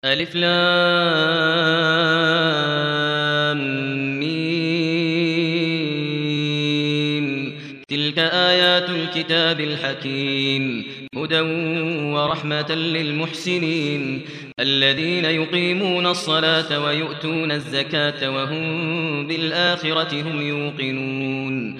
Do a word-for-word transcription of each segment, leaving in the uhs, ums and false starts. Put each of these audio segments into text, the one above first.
ألف لام ميم. تلك آيات الكتاب الحكيم هدى ورحمة للمحسنين الذين يقيمون الصلاة ويؤتون الزكاة وهم بالآخرة هم يوقنون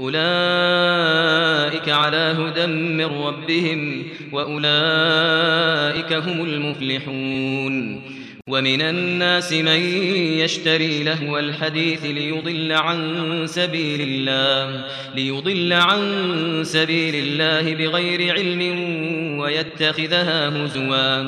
أولئك على هدى من ربهم وأولئك هم المفلحون ومن الناس من يشتري لهو الحديث ليضل عن سبيل الله ليضل عن سبيل الله بغير علم ويتخذها هزوا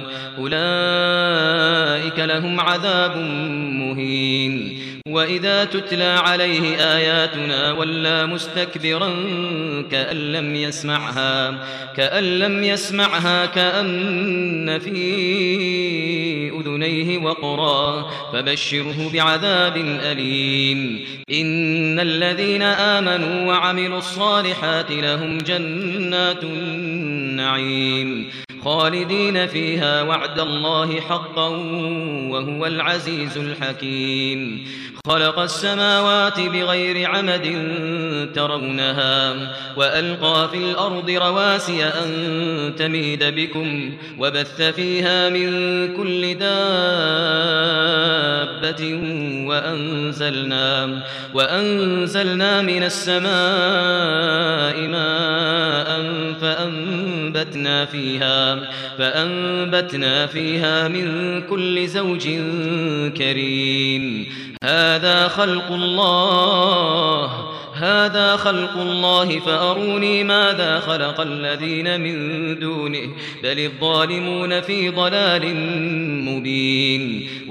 أولئك لهم عذاب مهين وإذا تتلى عليه آياتنا ولى مستكبرا كأن لم يسمعها كأن لم يسمعها كأن في أذنيه وقرا فبشره بعذاب أليم إن الذين آمنوا وعملوا الصالحات لهم جنات النعيم خالدين فيها وعد الله حقا وهو العزيز الحكيم خلق السماوات بغير عمد ترونها وألقى في الأرض رواسي أن تميد بكم وبث فيها من كل دابة وأنزلنا, وأنزلنا من السماء ماء فأنبتنا فيها, فأنبتنا فيها من كل زوج كريم هذا خلق الله هذا خلق الله فأروني ماذا خلق الذين من دونه بل الظالمون في ضلال مبين